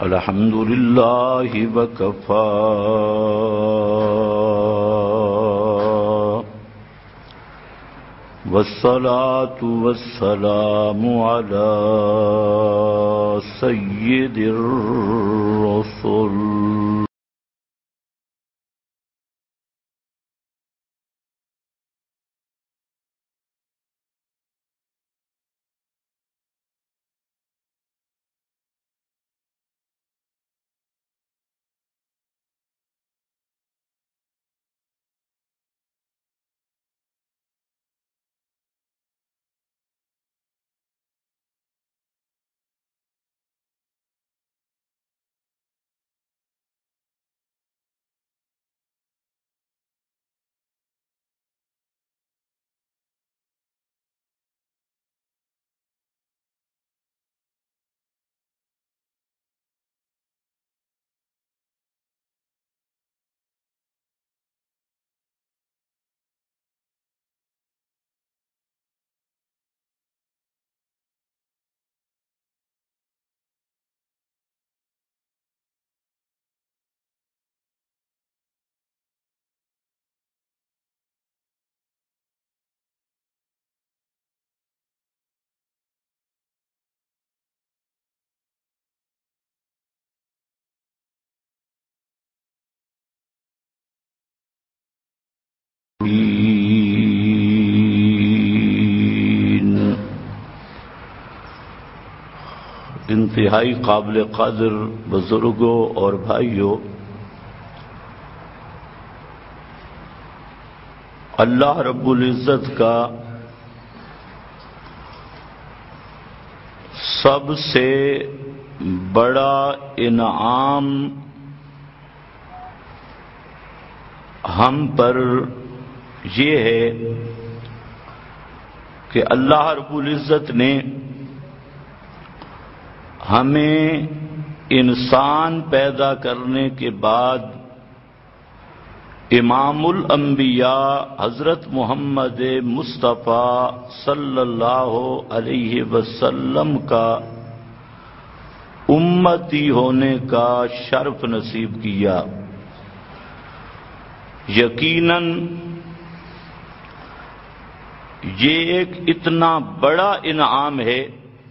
الحمد لله وكفى والصلاة والسلام على سيد الرسل انتہائی قابل قدر بزرگوں اور بھائیوں، اللہ رب العزت کا سب سے بڑا انعام ہم پر یہ ہے کہ اللہ رب العزت نے ہمیں انسان پیدا کرنے کے بعد امام الانبیاء حضرت محمد مصطفیٰ صلی اللہ علیہ وسلم کا امتی ہونے کا شرف نصیب کیا۔ یقیناً یہ ایک اتنا بڑا انعام ہے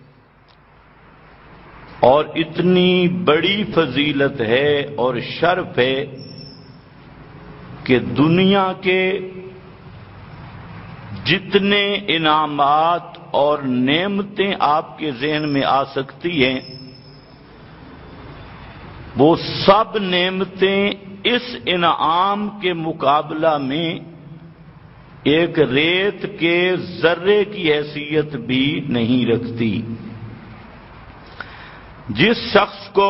اور اتنی بڑی فضیلت ہے اور شرف ہے کہ دنیا کے جتنے انعامات اور نعمتیں آپ کے ذہن میں آ سکتی ہیں، وہ سب نعمتیں اس انعام کے مقابلہ میں ایک ریت کے ذرے کی حیثیت بھی نہیں رکھتی۔ جس شخص کو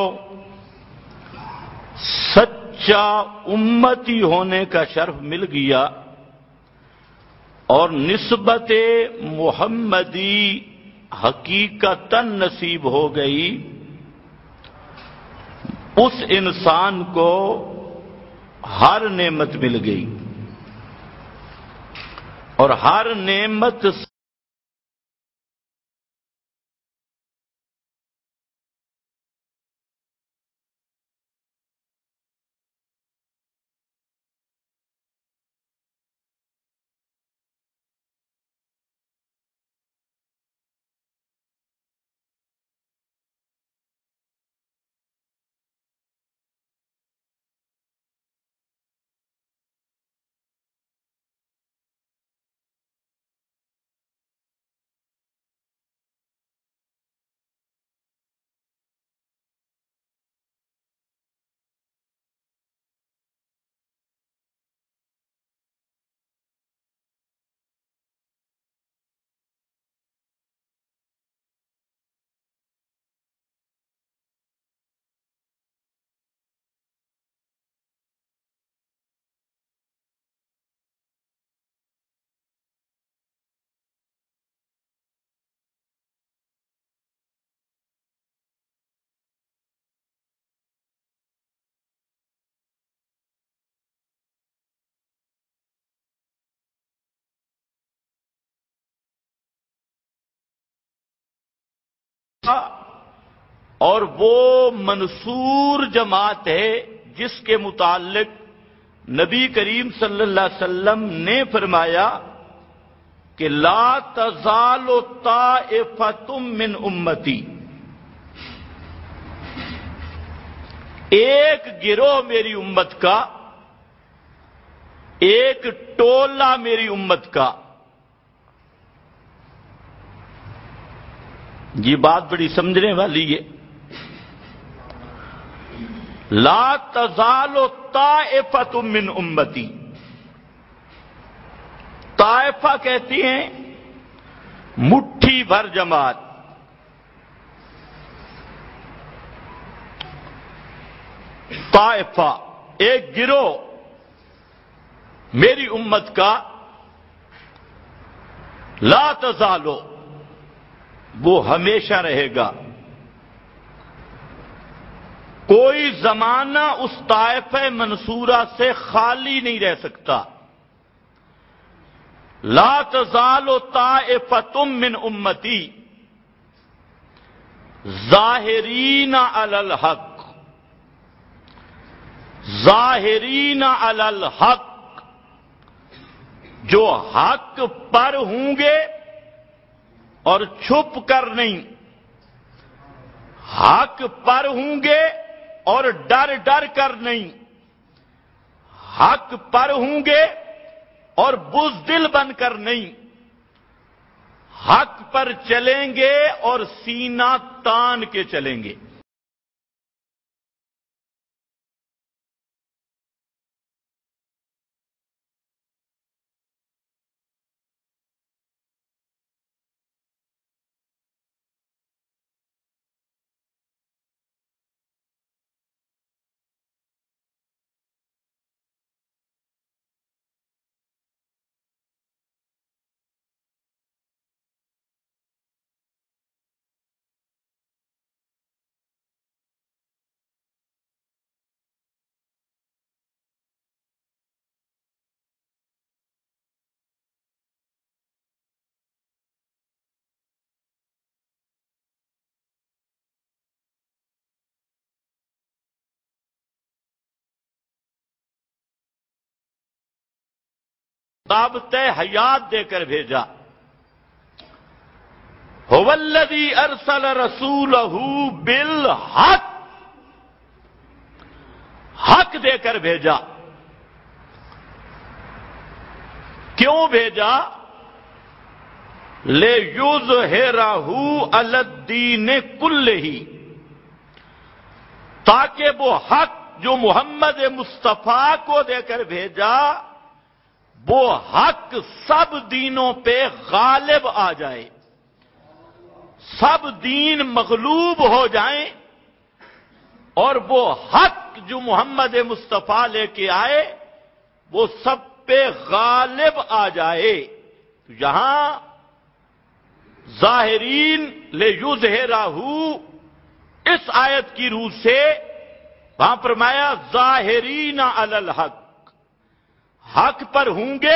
سچا امتی ہونے کا شرف مل گیا اور نسبت محمدی حقیقتاً نصیب ہو گئی، اس انسان کو ہر نعمت مل گئی، اور ہر نعمت اور وہ منصور جماعت ہے جس کے متعلق نبی کریم صلی اللہ علیہ وسلم نے فرمایا کہ لا تزال طائفۃ من امتی، ایک گروہ میری امت کا، ایک ٹولہ میری امت کا. یہ بات بڑی سمجھنے والی ہے. لا تزال طائفۃ من امتی، طائفہ کہتی ہیں مٹھی بھر جماعت. طائفہ ایک گروہ میری امت کا، لا تزالو وہ ہمیشہ رہے گا. کوئی زمانہ اس طائفہ منصورہ سے خالی نہیں رہ سکتا. لا تزال طائفۃ من امتی ظاہرین علی الحق، ظاہرین علی الحق، جو حق پر ہوں گے اور چھپ کر نہیں، حق پر ہوں گے اور ڈر ڈر کر نہیں، حق پر ہوں گے اور بزدل بن کر نہیں، حق پر چلیں گے اور سینہ تان کے چلیں گے. ضابطۂ حیات دے کر بھیجا. هو الذی ارسل رسولہ بالحق، حق دے کر بھیجا. کیوں بھیجا؟ لیظہرہ علی الدین کلہ، تاکہ وہ حق جو محمد مصطفیٰ کو دے کر بھیجا وہ حق سب دینوں پہ غالب آ جائے، سب دین مغلوب ہو جائیں اور وہ حق جو محمد مصطفیٰ لے کے آئے وہ سب پہ غالب آ جائے. یہاں ظاہرین لیظہرہ اس آیت کی روح سے وہاں فرمایا ظاہرین علی الحق، حق پر ہوں گے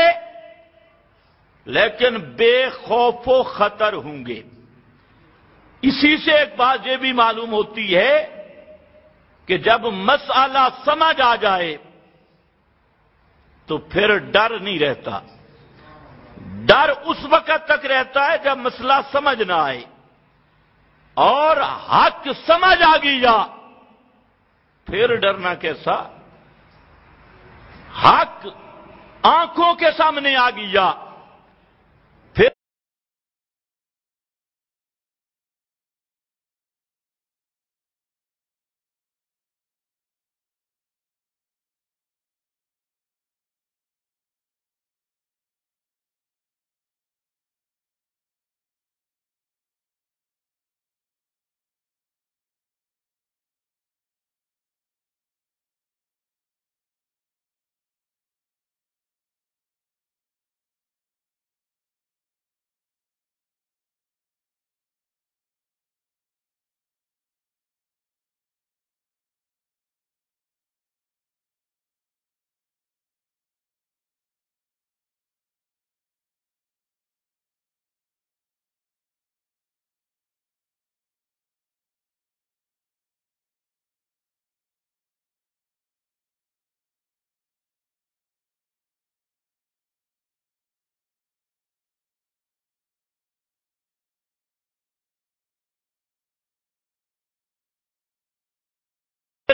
لیکن بے خوف و خطر ہوں گے. اسی سے ایک بات یہ بھی معلوم ہوتی ہے کہ جب مسئلہ سمجھ آ جائے تو پھر ڈر نہیں رہتا. ڈر اس وقت تک رہتا ہے جب مسئلہ سمجھ نہ آئے، اور حق سمجھ آ گیا پھر ڈرنا کیسا؟ حق آنکھوں کے سامنے آ گیا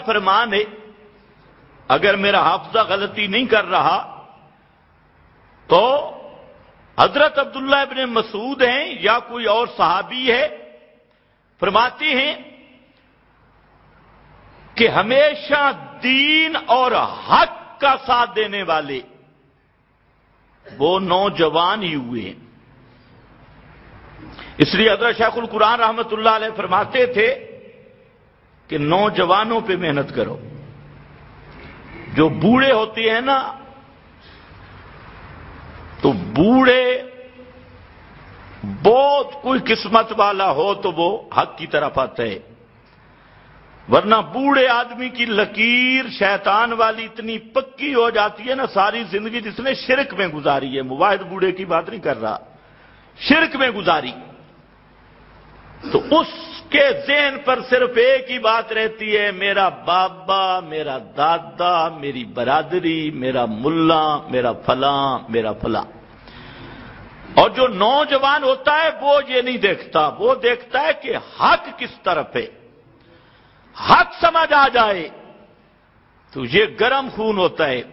فرمان ہے، اگر میرا حافظہ غلطی نہیں کر رہا تو حضرت عبداللہ ابن مسعود ہیں یا کوئی اور صحابی ہے، فرماتے ہیں کہ ہمیشہ دین اور حق کا ساتھ دینے والے وہ نوجوان ہی ہوئے ہیں۔ اس لیے حضرت شیخ القرآن رحمۃ اللہ علیہ فرماتے تھے کہ نوجوانوں پہ محنت کرو، جو بوڑھے ہوتے ہیں نا تو بوڑھے بہت کوئی قسمت والا ہو تو وہ حق کی طرف آتا ہے، ورنہ بوڑھے آدمی کی لکیر شیطان والی اتنی پکی ہو جاتی ہے نا، ساری زندگی جس نے شرک میں گزاری ہے، مواحد بوڑھے کی بات نہیں کر رہا، شرک میں گزاری، تو اس کے ذہن پر صرف ایک ہی بات رہتی ہے، میرا بابا، میرا دادا، میری برادری، میرا ملا، میرا فلاں، میرا فلاں۔ اور جو نوجوان ہوتا ہے وہ یہ نہیں دیکھتا، وہ دیکھتا ہے کہ حق کس طرف ہے، حق سمجھ آ جائے تو یہ گرم خون ہوتا ہے،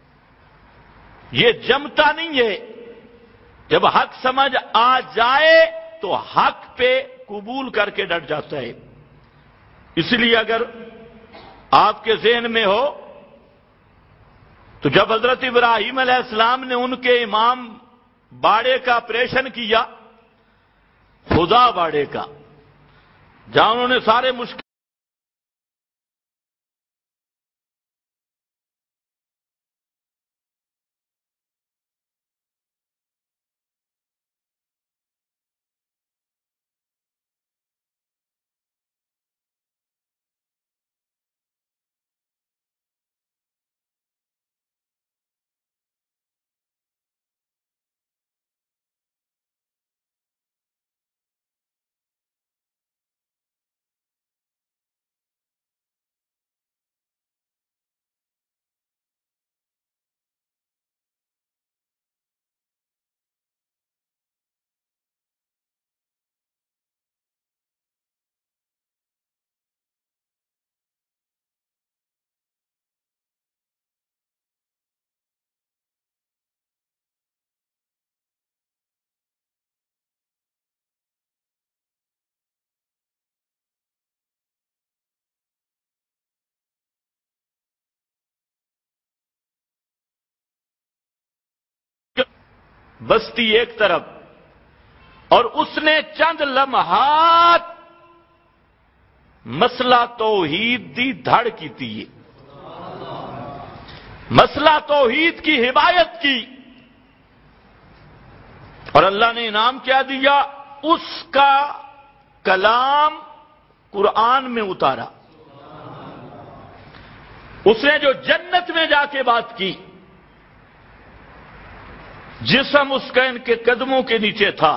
یہ جمتا نہیں ہے، جب حق سمجھ آ جائے تو حق پہ قبول کر کے ڈٹ جاتا ہے۔ اس لیے اگر آپ کے ذہن میں ہو تو جب حضرت ابراہیم علیہ السلام نے ان کے امام باڑے کا آپریشن کیا، خدا باڑے کا، جہاں انہوں نے سارے مشکل بستی ایک طرف، اور اس نے چند لمحات مسئلہ توحید دی دھڑ کی تھی، مسئلہ توحید کی حمایت کی، اور اللہ نے انعام کیا دیا، اس کا کلام قرآن میں اتارا۔ اس نے جو جنت میں جا کے بات کی، جسم اس کا ان کے قدموں کے نیچے تھا،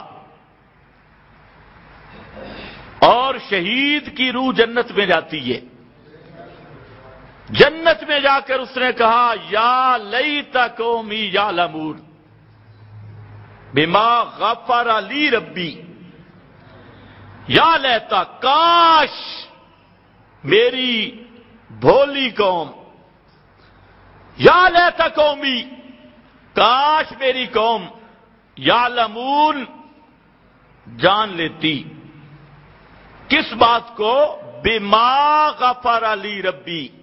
اور شہید کی روح جنت میں جاتی ہے، جنت میں جا کر اس نے کہا یا لیت قومی یعلمون بما غفر لی ربی، یا لیتا، کاش میری بھولی قوم، یا لیتا قومی، کاش میری قوم، یعلمون، جان لیتی، کس بات کو؟ بما غفر لی ربی،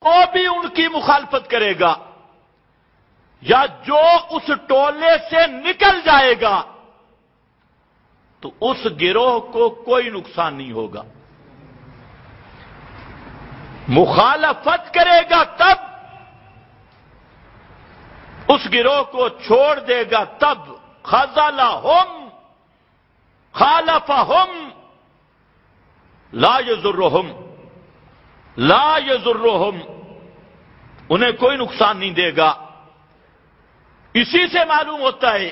وہ بھی ان کی مخالفت کرے گا یا جو اس ٹولے سے نکل جائے گا تو اس گروہ کو کوئی نقصان نہیں ہوگا. مخالفت کرے گا تب، اس گروہ کو چھوڑ دے گا تب. خذلہم خالفہم لا یضرہم لا یضرہم، انہیں کوئی نقصان نہیں دے گا. اسی سے معلوم ہوتا ہے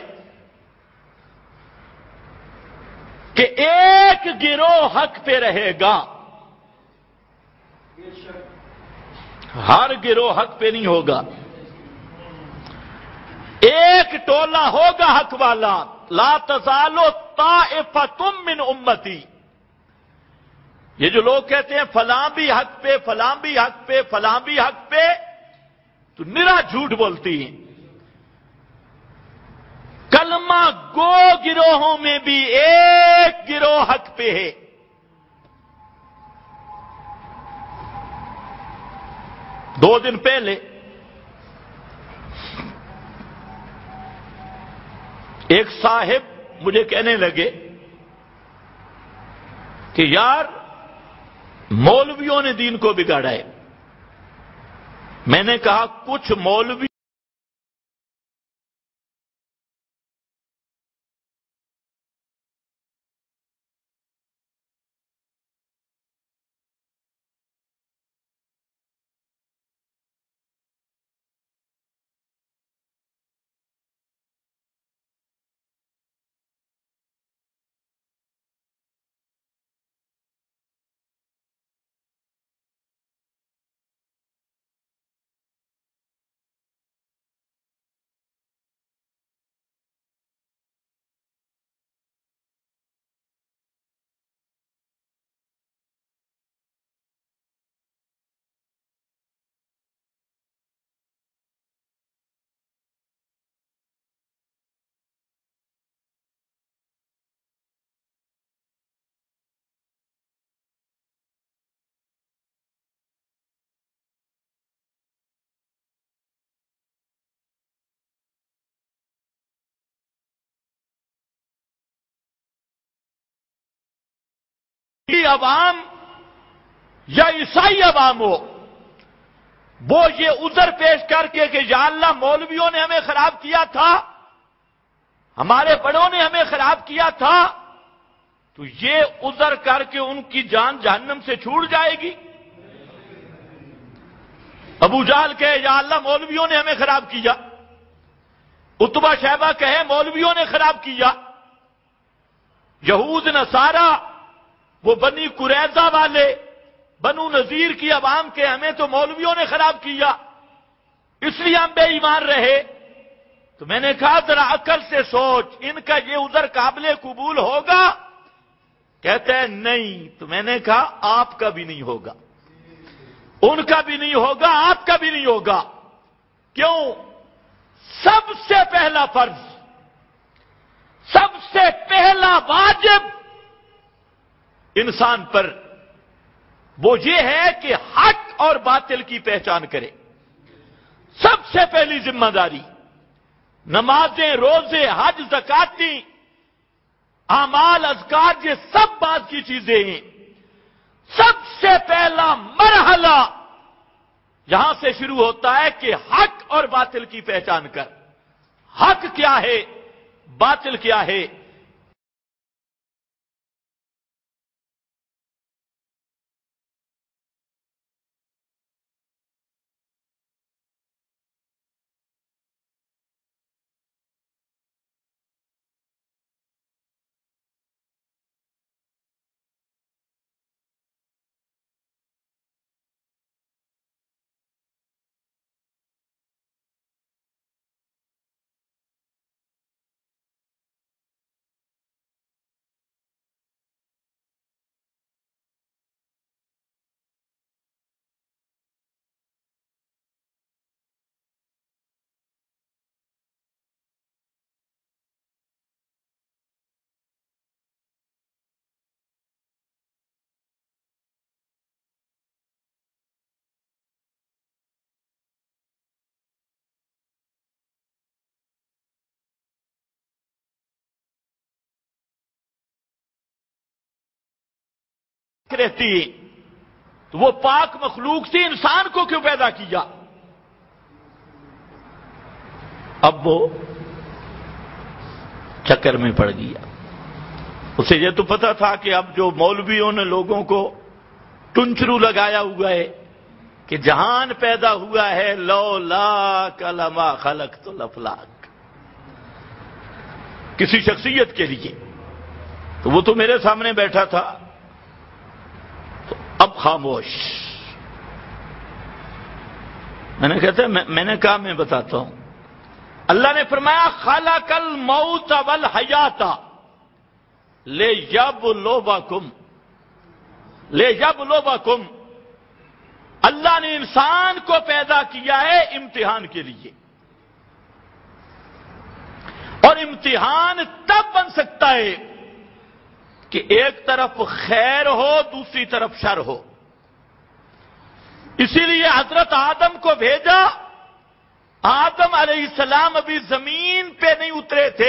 کہ ایک گروہ حق پہ رہے گا، ہر گروہ حق پہ نہیں ہوگا. ایک ٹولہ ہوگا حق والا. لا تزال طائفۃ من امتی. یہ جو لوگ کہتے ہیں فلاں بھی حق پہ، فلاں بھی حق پہ، فلاں بھی حق پہ، تو نرا جھوٹ بولتی ہیں. کلمہ گو گروہوں میں بھی ایک گروہ حق پہ ہے. دو دن پہلے ایک صاحب مجھے کہنے لگے کہ یار مولویوں نے دین کو بگاڑا ہے. میں نے کہا کچھ مولوی عوام یا عیسائی عوام ہو، وہ یہ عذر پیش کر کے کہ یا اللہ مولویوں نے ہمیں خراب کیا تھا، ہمارے بڑوں نے ہمیں خراب کیا تھا، تو یہ عذر کر کے ان کی جان جہنم سے چھوٹ جائے گی. ابو جہل کہے یا اللہ مولویوں نے ہمیں خراب کیا، عتبہ شیبہ کہے مولویوں نے خراب کیا، یہود نصارہ وہ بنی قریظہ والے بنو نذیر کی عوام کے ہمیں تو مولویوں نے خراب کیا، اس لیے ہم بے ایمان رہے. تو میں نے کہا ذرا عقل سے سوچ، ان کا یہ عذر قابل قبول ہوگا؟ کہتے ہیں نہیں. تو میں نے کہا آپ کا بھی نہیں ہوگا، ان کا بھی نہیں ہوگا، آپ کا بھی نہیں ہوگا. کیوں؟ سب سے پہلا فرض، سب سے پہلا واجب انسان پر وہ یہ ہے کہ حق اور باطل کی پہچان کرے. سب سے پہلی ذمہ داری. نمازیں، روزے، حج، زکاتی، اعمال، اذکار، یہ سب بات کی چیزیں ہیں. سب سے پہلا مرحلہ یہاں سے شروع ہوتا ہے کہ حق اور باطل کی پہچان کر. حق کیا ہے، باطل کیا ہے، رہتی ہے تو وہ پاک مخلوق سے انسان کو کیوں پیدا کیا؟ اب وہ چکر میں پڑ گیا. اسے یہ تو پتا تھا کہ اب جو مولویوں نے لوگوں کو ٹنچرو لگایا ہوا ہے کہ جہان پیدا ہوا ہے لولا کلما خلقت الافلاک، کسی شخصیت کے لیے، تو وہ تو میرے سامنے بیٹھا تھا. تو اب خاموش. میں نے کہا میں بتاتا ہوں. اللہ نے فرمایا خلق الموت والحیات لیبلوکم، لیبلوکم. اللہ نے انسان کو پیدا کیا ہے امتحان کے لیے، اور امتحان تب بن سکتا ہے کہ ایک طرف خیر ہو دوسری طرف شر ہو. اسی لیے حضرت آدم کو بھیجا. آدم علیہ السلام ابھی زمین پہ نہیں اترے تھے،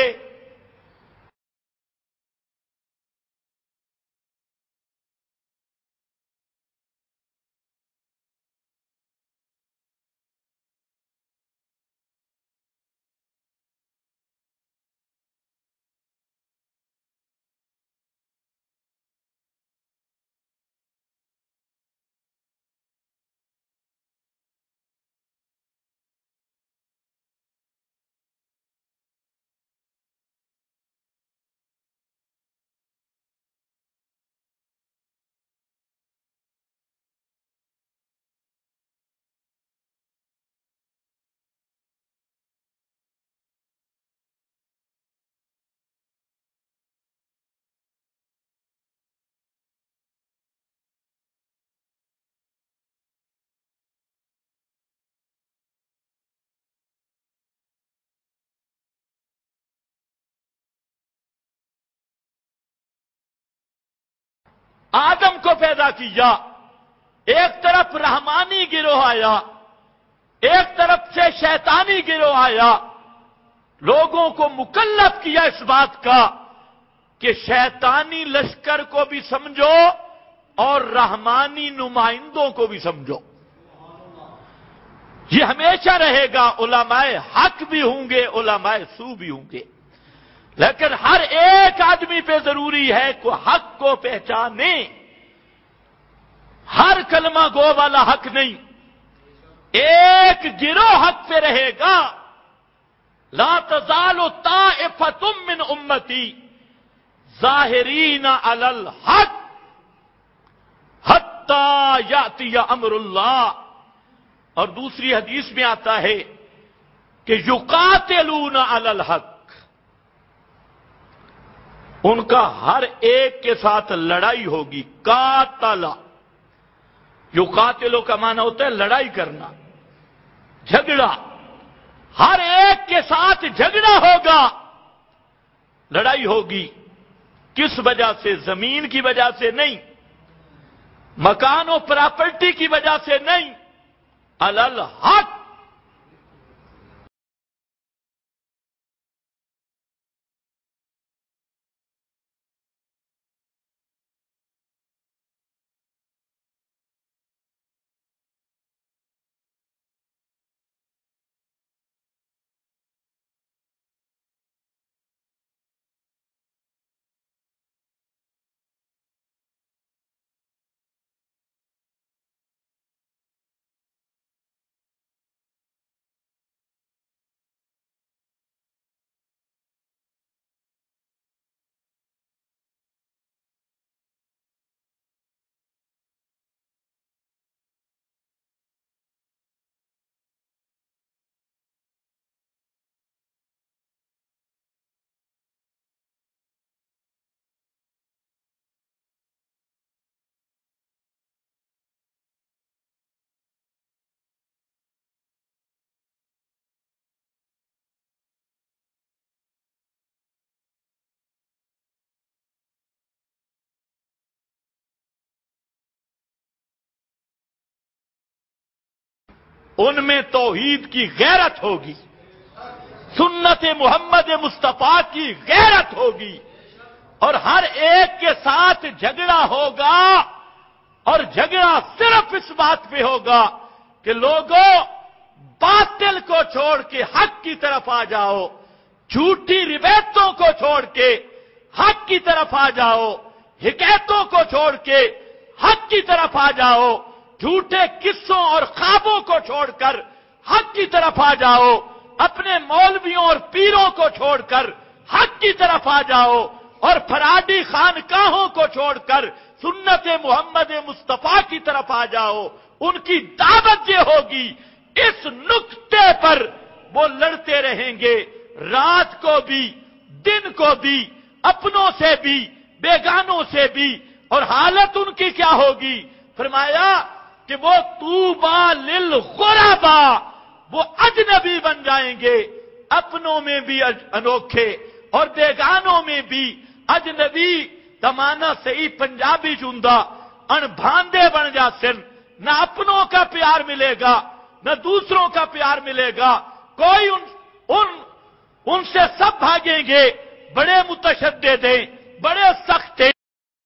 آدم کو پیدا کیا. ایک طرف رحمانی گروہ آیا، ایک طرف سے شیطانی گروہ آیا. لوگوں کو مکلف کیا اس بات کا کہ شیطانی لشکر کو بھی سمجھو اور رحمانی نمائندوں کو بھی سمجھو. یہ ہمیشہ رہے گا. علماء حق بھی ہوں گے، علماء سو بھی ہوں گے، لیکن ہر ایک آدمی پہ ضروری ہے کہ حق کو پہچانے. ہر کلمہ گو والا حق نہیں. ایک گروہ حق پہ رہے گا. لا تزال طائفۃ من امتی ظاہرین علی الحق حتی یاتی امر اللہ. اور دوسری حدیث میں آتا ہے کہ یقاتلون علی الحق، ان کا ہر ایک کے ساتھ لڑائی ہوگی. قاتل، یقاتلو کا معنی ہوتا ہے لڑائی کرنا، جھگڑا. ہر ایک کے ساتھ جھگڑا ہوگا، لڑائی ہوگی. کس وجہ سے؟ زمین کی وجہ سے نہیں، مکان و پراپرٹی کی وجہ سے نہیں، علی الحق. ان میں توحید کی غیرت ہوگی، سنت محمد مصطفیٰ کی غیرت ہوگی، اور ہر ایک کے ساتھ جھگڑا ہوگا اور جھگڑا صرف اس بات پہ ہوگا کہ لوگوں باطل کو چھوڑ کے حق کی طرف آ جاؤ، جھوٹی روایتوں کو چھوڑ کے حق کی طرف آ جاؤ، حکایتوں کو چھوڑ کے حق کی طرف آ جاؤ، جھوٹے قصوں اور خوابوں کو چھوڑ کر حق کی طرف آ جاؤ، اپنے مولویوں اور پیروں کو چھوڑ کر حق کی طرف آ جاؤ، اور فراڈی خانقاہوں کو چھوڑ کر سنت محمد مصطفیٰ کی طرف آ جاؤ۔ ان کی دعوت یہ ہوگی، اس نقطے پر وہ لڑتے رہیں گے، رات کو بھی دن کو بھی، اپنوں سے بھی بیگانوں سے بھی، اور حالت ان کی کیا ہوگی؟ فرمایا کہ وہ طوبیٰ للغرباء، وہ اجنبی بن جائیں گے، اپنوں میں بھی انوکھے اور بیگانوں میں بھی اجنبی، تمانا صحیح پنجابی جندہ ان بھاندے بن جا سن، نہ اپنوں کا پیار ملے گا نہ دوسروں کا پیار ملے گا، کوئی ان سے سب بھاگیں گے، بڑے متشدد ہیں، بڑے سخت ہیں۔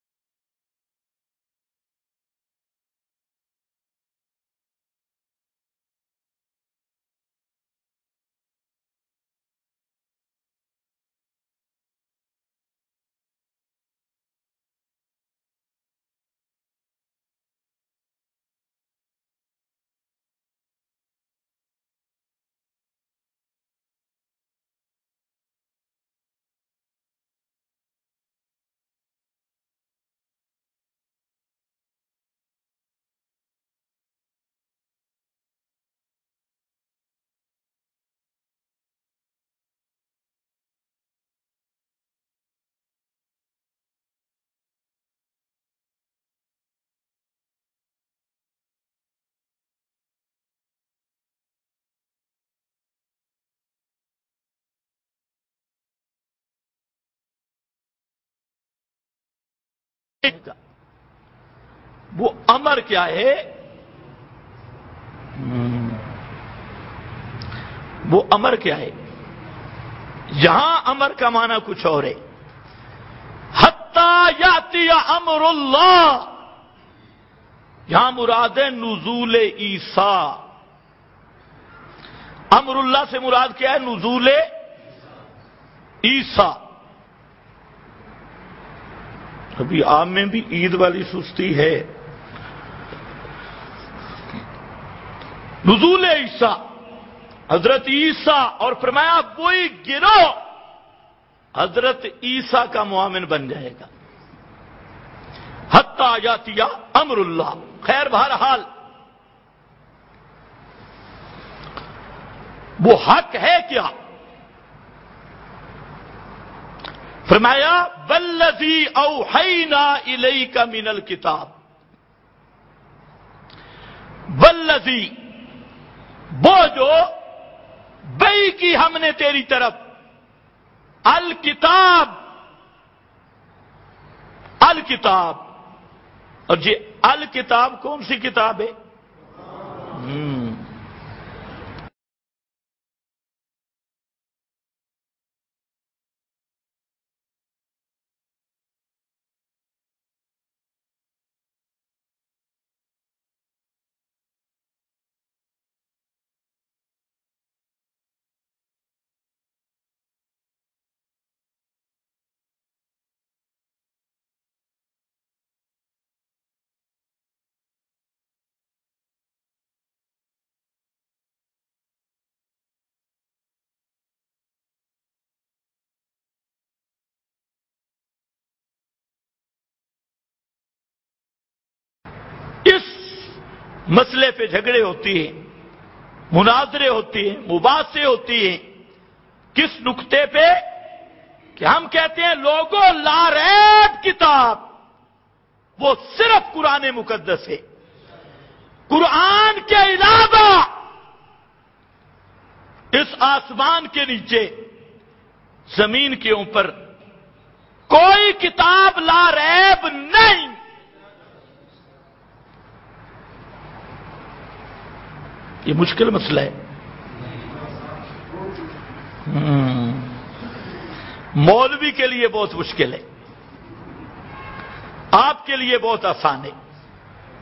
وہ امر کیا ہے؟ وہ امر کیا ہے؟ یہاں امر کا معنی کچھ اور ہے، حتی یاتی امر اللہ، یہاں مراد ہے نزول عیسیٰ۔ امر اللہ سے مراد کیا ہے؟ نزول عیسیٰ۔ ابھی عام میں بھی عید والی سستی ہے، نزول عیسیٰ، حضرت عیسیٰ، اور فرمایا وہی گروہ حضرت عیسیٰ کا معاون بن جائے گا۔ حتی یاتی امر اللہ، خیر بہرحال وہ حق ہے کیا؟ فرمایا والذی اوحینا الیک من الکتاب، والذی، وہ جو وحی کی ہم نے تیری طرف، الکتاب، الکتاب، اور یہ الکتاب کون سی کتاب ہے؟ اس مسئلے پہ جھگڑے ہوتی ہیں، مناظرے ہوتی ہیں، مباحثے ہوتی ہیں، کس نقطے پہ؟ کہ ہم کہتے ہیں لوگوں لا ریب کتاب وہ صرف قرآن مقدس ہے، قرآن کے علاوہ اس آسمان کے نیچے، زمین کے اوپر کوئی کتاب لا ریب نہیں۔ یہ مشکل مسئلہ ہے، مولوی کے لیے بہت مشکل ہے، آپ کے لیے بہت آسان ہے۔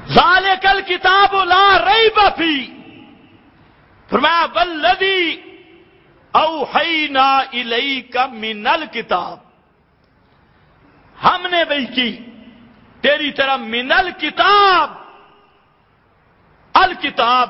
ذالکل کتاب لا ریب فیہ، فرمایا والذی اوحینا الیک من الکتاب، ہم نے وحی کی تیری طرف من الکتاب، الکتاب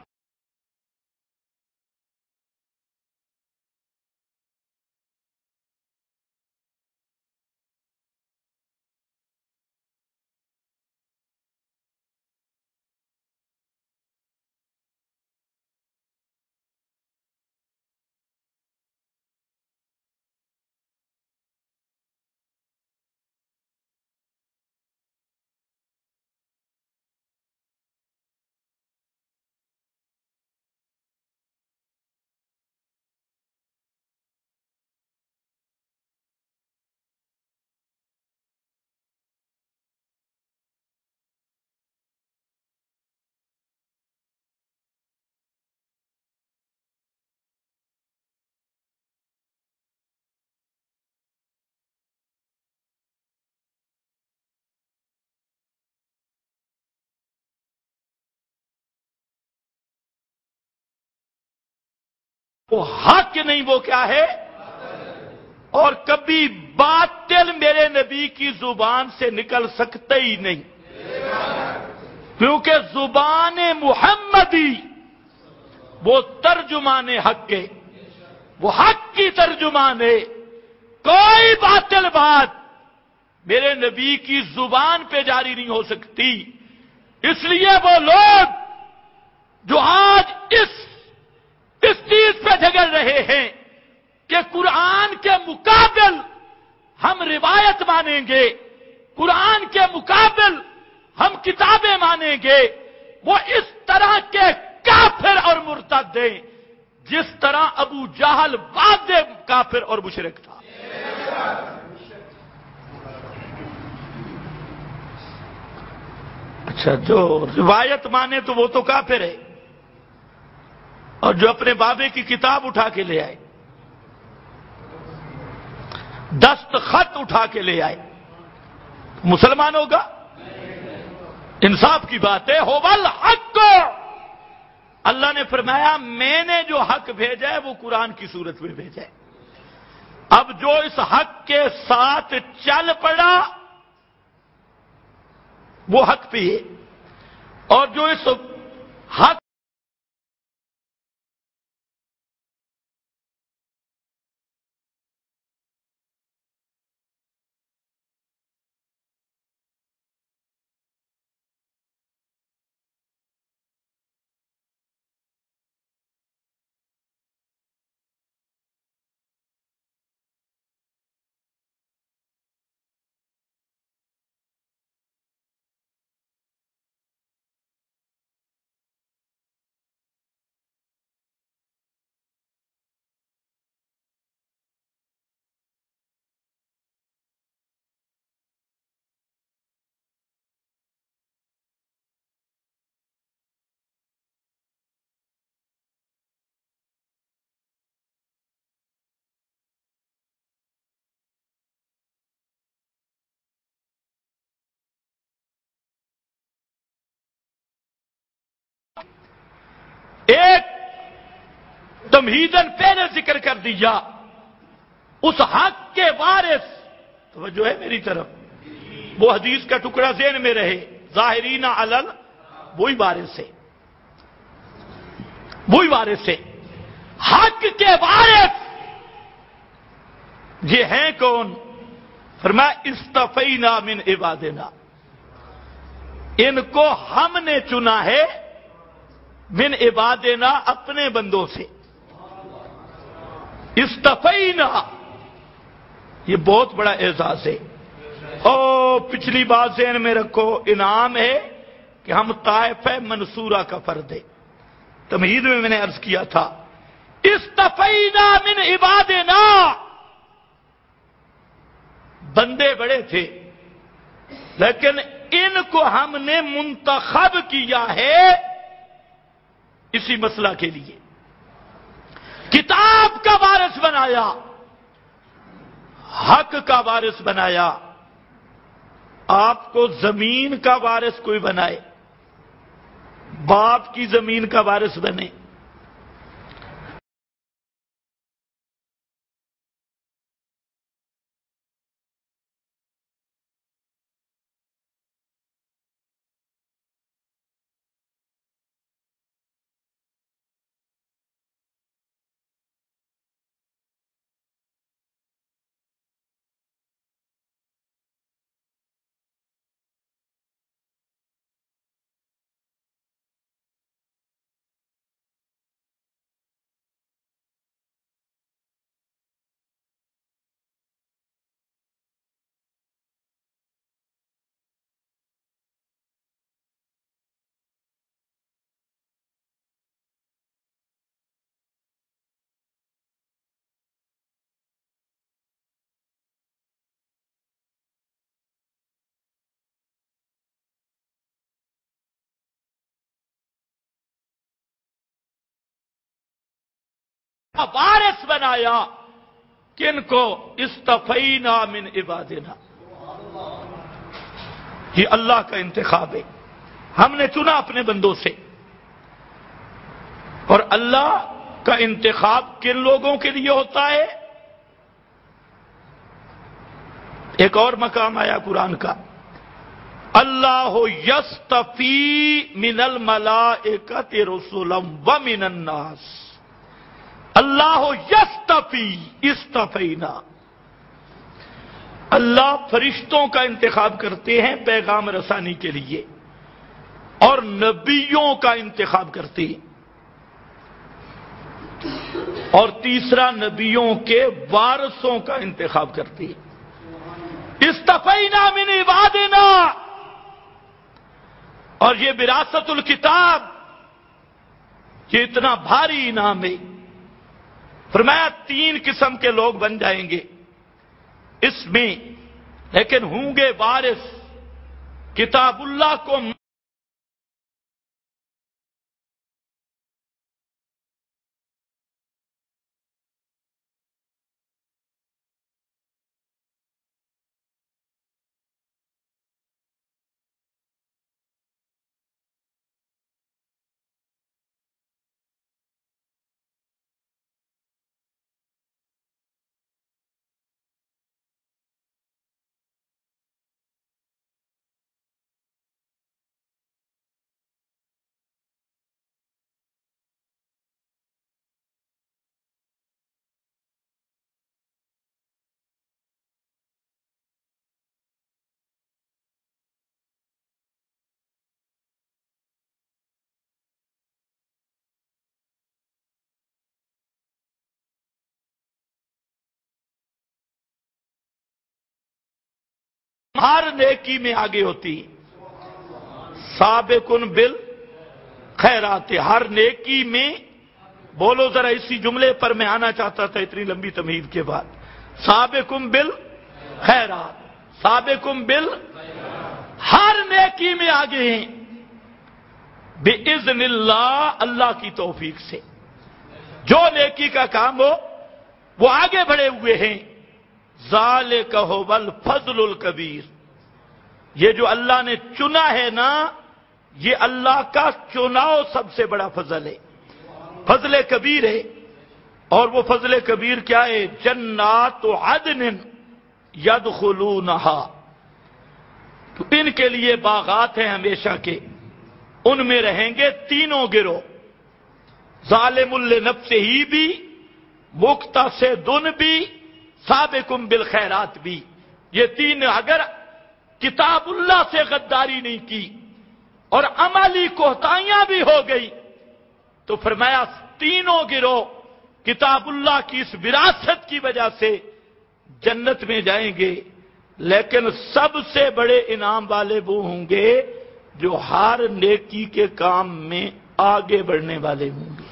وہ حق نہیں، وہ کیا ہے؟ اور کبھی باطل میرے نبی کی زبان سے نکل سکتا ہی نہیں، کیونکہ زبان محمدی وہ ترجمان حق ہے، وہ حق کی ترجمان ہے۔ کوئی باطل بات میرے نبی کی زبان پہ جاری نہیں ہو سکتی۔ اس لیے وہ لوگ جو آج اس چیز پہ جھگڑ رہے ہیں کہ قرآن کے مقابل ہم روایت مانیں گے، قرآن کے مقابل ہم کتابیں مانیں گے، وہ اس طرح کے کافر اور مرتد ہیں جس طرح ابو جہل واضح کافر اور مشرک تھا۔ اچھا، جو روایت مانے تو وہ تو کافر ہے، اور جو اپنے بابے کی کتاب اٹھا کے لے آئے، دستخط اٹھا کے لے آئے، مسلمان ہوگا؟ انصاف کی بات ہے۔ ہو الحق، اللہ نے فرمایا میں نے جو حق بھیجا ہے وہ قرآن کی صورت میں بھیجا ہے۔ اب جو اس حق کے ساتھ چل پڑا وہ حق پہ ہے، اور جو اس حق ایک تمہیدن پہلے ذکر کر دیا، اس حق کے وارث، توجہ ہے میری طرف، وہ حدیث کا ٹکڑا ذہن میں رہے، ظاہرین علل، وہی وارث ہے، وہی وارث ہے۔ حق کے وارث یہ ہیں کون؟ فرمایا استفینا من عبادنا، ان کو ہم نے چنا ہے، من عبادنا، اپنے بندوں سے۔ استفینا یہ بہت بڑا اعزاز ہے، اور پچھلی بات ذہن میں رکھو، انعام ہے کہ ہم طائفہ منصورہ کا فرد ہے۔ تمہید میں نے عرض کیا تھا استفینا من عبادنا، بندے بڑے تھے لیکن ان کو ہم نے منتخب کیا ہے اسی مسئلہ کے لیے، کتاب کا وارث بنایا، حق کا وارث بنایا۔ آپ کو زمین کا وارث کوئی بنائے، باپ کی زمین کا وارث بنے. وارث بنایا کن کو؟ استفینا من عبادنا. یہ اللہ کا انتخاب ہے، ہم نے چنا اپنے بندوں سے. اور اللہ کا انتخاب کن لوگوں کے لیے ہوتا ہے؟ ایک اور مقام آیا قرآن کا، اللہ یستفی من الملائکۃ رسلا ومن الناس. اللہ یستفی، استفینا. اللہ فرشتوں کا انتخاب کرتے ہیں پیغام رسانی کے لیے، اور نبیوں کا انتخاب کرتے ہیں، اور تیسرا نبیوں کے وارثوں کا انتخاب کرتے ہیں. استفینا من عبادنا. اور یہ وراثت الکتاب، یہ اتنا بھاری انعام ہے. فرمایا 3 قسم کے لوگ بن جائیں گے اس میں، لیکن ہوں گے وارث. کتاب اللہ کو ہر نیکی میں آگے ہوتی، سابقن بالخیرات. ہر نیکی میں، بولو ذرا اسی جملے پر میں آنا چاہتا تھا اتنی لمبی تمہید کے بعد. سابقن بالخیرات، سابقن ہر نیکی میں آگے ہیں باذن اللہ، اللہ کی توفیق سے. جو نیکی کا کام ہو وہ آگے بڑھے ہوئے ہیں. ذالک ھو الفضل الکبیر. یہ جو اللہ نے چنا ہے نا، یہ اللہ کا چناؤ سب سے بڑا فضل ہے، فضل کبیر ہے. اور وہ فضل کبیر کیا ہے؟ جنات عدن یدخلونہا. تو ان کے لیے باغات ہیں ہمیشہ کے، ان میں رہیں گے تینوں گروہ، ظالم لنفسہ بھی، مقتصد بھی، سابقم بالخیرات بھی. یہ 3 اگر کتاب اللہ سے غداری نہیں کی اور عملی کوتاہیاں بھی ہو گئی تو فرمایا تینوں گروہ کتاب اللہ کی اس وراثت کی وجہ سے جنت میں جائیں گے. لیکن سب سے بڑے انعام والے وہ ہوں گے جو ہر نیکی کے کام میں آگے بڑھنے والے ہوں گے.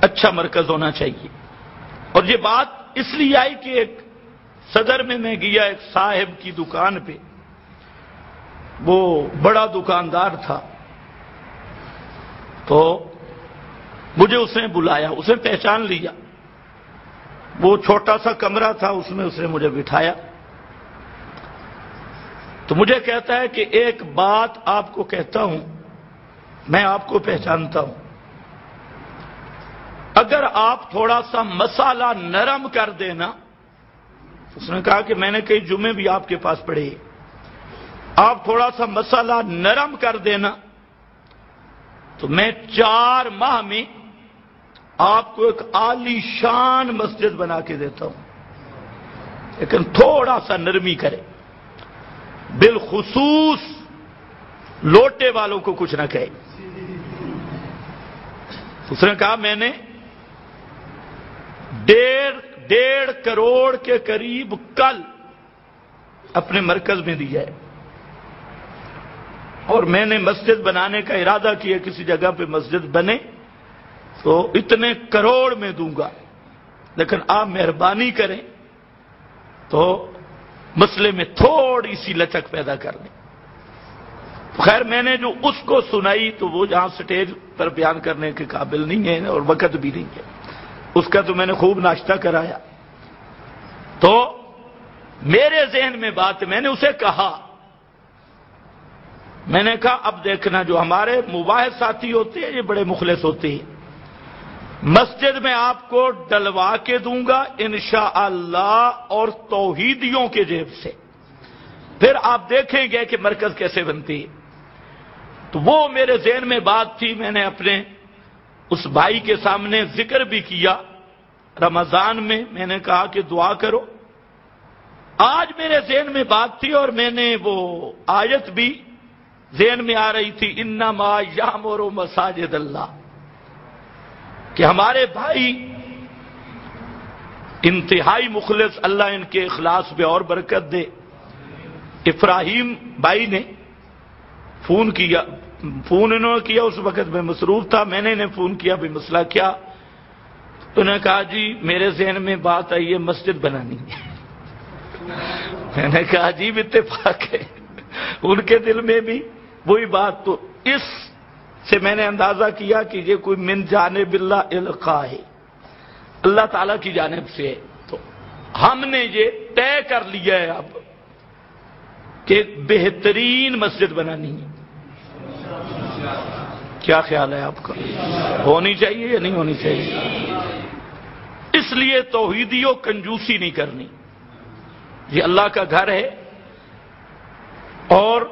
اچھا مرکز ہونا چاہیے. اور یہ بات اس لیے آئی کہ ایک صدر میں گیا ایک صاحب کی دکان پہ. وہ بڑا دکاندار تھا, تو مجھے اس نے بلایا, اسے پہچان لیا. وہ چھوٹا سا کمرہ تھا, اس میں اس نے مجھے بٹھایا. تو مجھے کہتا ہے کہ ایک بات آپ کو کہتا ہوں, میں آپ کو پہچانتا ہوں, اگر آپ تھوڑا سا مسالہ نرم کر دینا. اس نے کہا کہ میں نے کئی جمعے بھی آپ کے پاس پڑھے, آپ تھوڑا سا مسالہ نرم کر دینا تو میں 4 ماہ میں آپ کو ایک عالی شان مسجد بنا کے دیتا ہوں, لیکن تھوڑا سا نرمی کرے, بالخصوص لوٹے والوں کو کچھ نہ کہے. اس نے کہا میں نے 1.5 کروڑ کے قریب کل اپنے مرکز میں دیا ہے, اور میں نے مسجد بنانے کا ارادہ کیا, کسی جگہ پہ مسجد بنے تو اتنے کروڑ میں دوں گا, لیکن آپ مہربانی کریں تو مسئلے میں تھوڑی سی لچک پیدا کر لیں. خیر میں نے جو اس کو سنائی تو وہ جہاں سٹیج پر بیان کرنے کے قابل نہیں ہے اور وقت بھی نہیں ہے, اس کا تو میں نے خوب ناشتہ کرایا. تو میرے ذہن میں بات, میں نے اسے کہا, میں نے کہا اب دیکھنا جو ہمارے مباحث ساتھی ہوتے ہیں یہ بڑے مخلص ہوتے ہیں, مسجد میں آپ کو ڈلوا کے دوں گا انشاءاللہ اور توحیدیوں کے جیب سے, پھر آپ دیکھیں گے کہ مرکز کیسے بنتی ہے. تو وہ میرے ذہن میں بات تھی, میں نے اپنے اس بھائی کے سامنے ذکر بھی کیا رمضان میں نے کہا کہ دعا کرو. آج میرے ذہن میں بات تھی اور میں نے وہ آیت بھی ذہن میں آ رہی تھی, انما یامر مساجد اللہ, کہ ہمارے بھائی انتہائی مخلص, اللہ ان کے اخلاص پہ اور برکت دے. ابراہیم بھائی نے فون کیا, فون انہوں نے کیا, اس وقت میں مصروف تھا, میں نے انہیں فون کیا بھی مسئلہ کیا, تو انہوں نے کہا جی میرے ذہن میں بات آئی ہے مسجد بنانی ہے. میں نے کہا عجیب اتفاق ہے, ان کے دل میں بھی وہی بات. تو اس سے میں نے اندازہ کیا کہ یہ کوئی من جانب اللہ القاء ہے, اللہ تعالی کی جانب سے ہے. تو ہم نے یہ طے کر لیا ہے اب کہ ایک بہترین مسجد بنانی ہے. کیا خیال ہے آپ کا, ہونی چاہیے یا نہیں ہونی چاہیے؟ اس لیے توحیدیوں کنجوسی نہیں کرنی, یہ اللہ کا گھر ہے. اور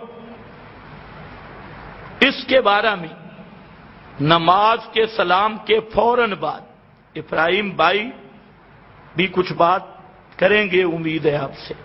اس کے بارے میں نماز کے سلام کے فوراً بعد ابراہیم بھائی بھی کچھ بات کریں گے, امید ہے آپ سے.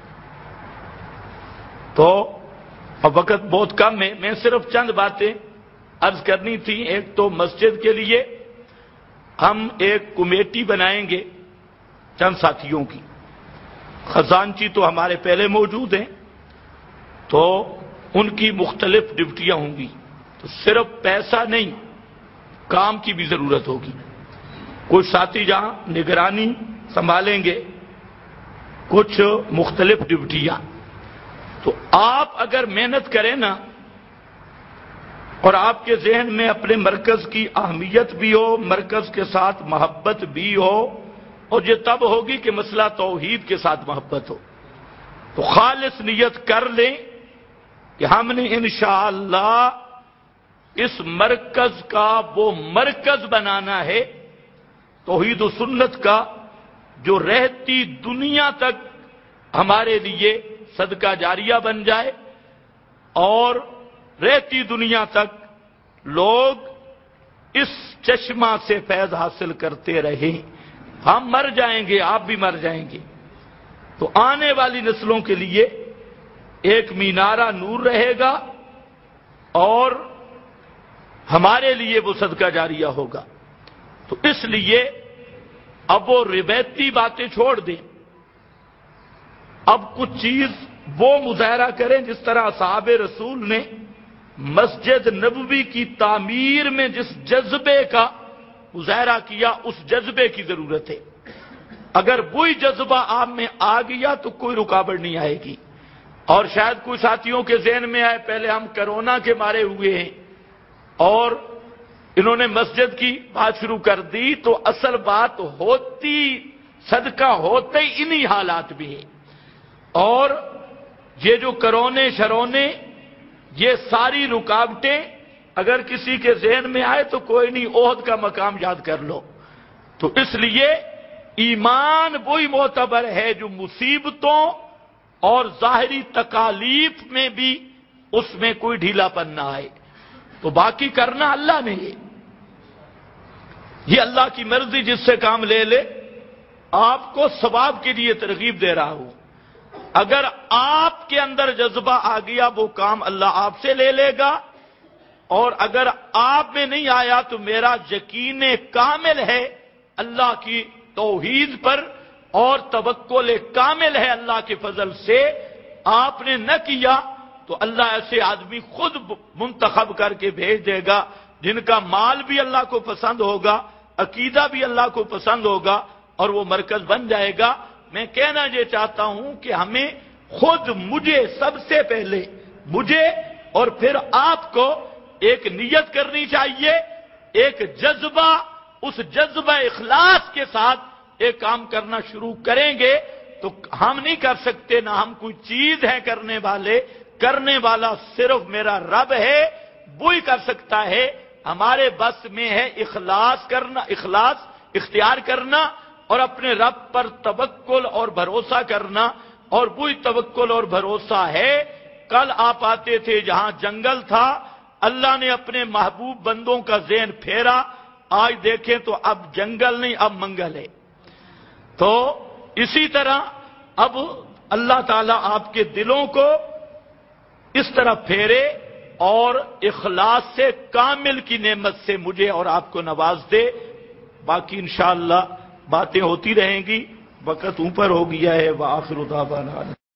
تو اب وقت بہت کم ہے, میں صرف چند باتیں عرض کرنی تھی. ایک تو مسجد کے لیے ہم ایک کمیٹی بنائیں گے چند ساتھیوں کی, خزانچی تو ہمارے پہلے موجود ہیں, تو ان کی مختلف ڈیوٹیاں ہوں گی. تو صرف پیسہ نہیں, کام کی بھی ضرورت ہوگی. کچھ ساتھی جہاں نگرانی سنبھالیں گے, کچھ مختلف ڈیوٹیاں. تو آپ اگر محنت کریں نا, اور آپ کے ذہن میں اپنے مرکز کی اہمیت بھی ہو, مرکز کے ساتھ محبت بھی ہو, اور یہ تب ہوگی کہ مسئلہ توحید کے ساتھ محبت ہو, تو خالص نیت کر لیں کہ ہم نے انشاءاللہ اس مرکز کا وہ مرکز بنانا ہے توحید و سنت کا, جو رہتی دنیا تک ہمارے لیے صدقہ جاریہ بن جائے, اور رہتی دنیا تک لوگ اس چشمہ سے فیض حاصل کرتے رہیں. ہم مر جائیں گے, آپ بھی مر جائیں گے, تو آنے والی نسلوں کے لیے ایک مینارہ نور رہے گا, اور ہمارے لیے وہ صدقہ جاریہ ہوگا. تو اس لیے اب وہ روایتی باتیں چھوڑ دیں, اب کچھ چیز وہ مظاہرہ کریں جس طرح اصحاب رسول نے مسجد نبوی کی تعمیر میں جس جذبے کا مظاہرہ کیا، اس جذبے کی ضرورت ہے۔ اگر وہی جذبہ آپ میں آ گیا تو کوئی رکاوٹ نہیں آئے گی۔ اور شاید کوئی ساتھیوں کے ذہن میں آئے پہلے ہم کرونا کے مارے ہوئے ہیں اور انہوں نے مسجد کی بات شروع کر دی، تو اصل بات ہوتی صدقہ ہوتے ہی انہی حالات بھی ہے۔ اور یہ جو کرونے شرونے، یہ ساری رکاوٹیں اگر کسی کے ذہن میں آئے تو کوئی نہیں، احد کا مقام یاد کر لو۔ تو اس لیے ایمان وہی معتبر ہے جو مصیبتوں اور ظاہری تکالیف میں بھی اس میں کوئی ڈھیلا پن نہ آئے، تو باقی کرنا اللہ نے ہے، یہ اللہ کی مرضی، جس سے کام لے لے۔ آپ کو ثواب کے لیے ترغیب دے رہا ہوں، اگر آپ کے اندر جذبہ آ گیا وہ کام اللہ آپ سے لے لے گا، اور اگر آپ میں نہیں آیا تو میرا یقین کامل ہے اللہ کی توحید پر، اور توکل کامل ہے اللہ کے فضل سے۔ آپ نے نہ کیا تو اللہ ایسے آدمی خود منتخب کر کے بھیج دے گا جن کا مال بھی اللہ کو پسند ہوگا، عقیدہ بھی اللہ کو پسند ہوگا، اور وہ مرکز بن جائے گا۔ میں کہنا یہ چاہتا ہوں کہ ہمیں خود مجھے سب سے پہلے مجھے اور پھر آپ کو ایک نیت کرنی چاہیے، ایک جذبہ، اس جذبہ اخلاص کے ساتھ ایک کام کرنا شروع کریں گے تو ہم نہیں کر سکتے، نہ ہم کوئی چیز ہے کرنے والے، کرنے والا صرف میرا رب ہے، وہی کر سکتا ہے۔ ہمارے بس میں ہے اخلاص کرنا، اخلاص اختیار کرنا، اور اپنے رب پر توکل اور بھروسہ کرنا، اور وہی توکل اور بھروسہ ہے۔ کل آپ آتے تھے جہاں جنگل تھا، اللہ نے اپنے محبوب بندوں کا ذہن پھیرا، آج دیکھیں تو اب جنگل نہیں، اب منگل ہے۔ تو اسی طرح اب اللہ تعالیٰ آپ کے دلوں کو اس طرح پھیرے اور اخلاص سے کامل کی نعمت سے مجھے اور آپ کو نواز دے۔ باقی انشاءاللہ باتیں ہوتی رہیں گی، وقت اوپر ہو گیا ہے۔ وآخر دعوانا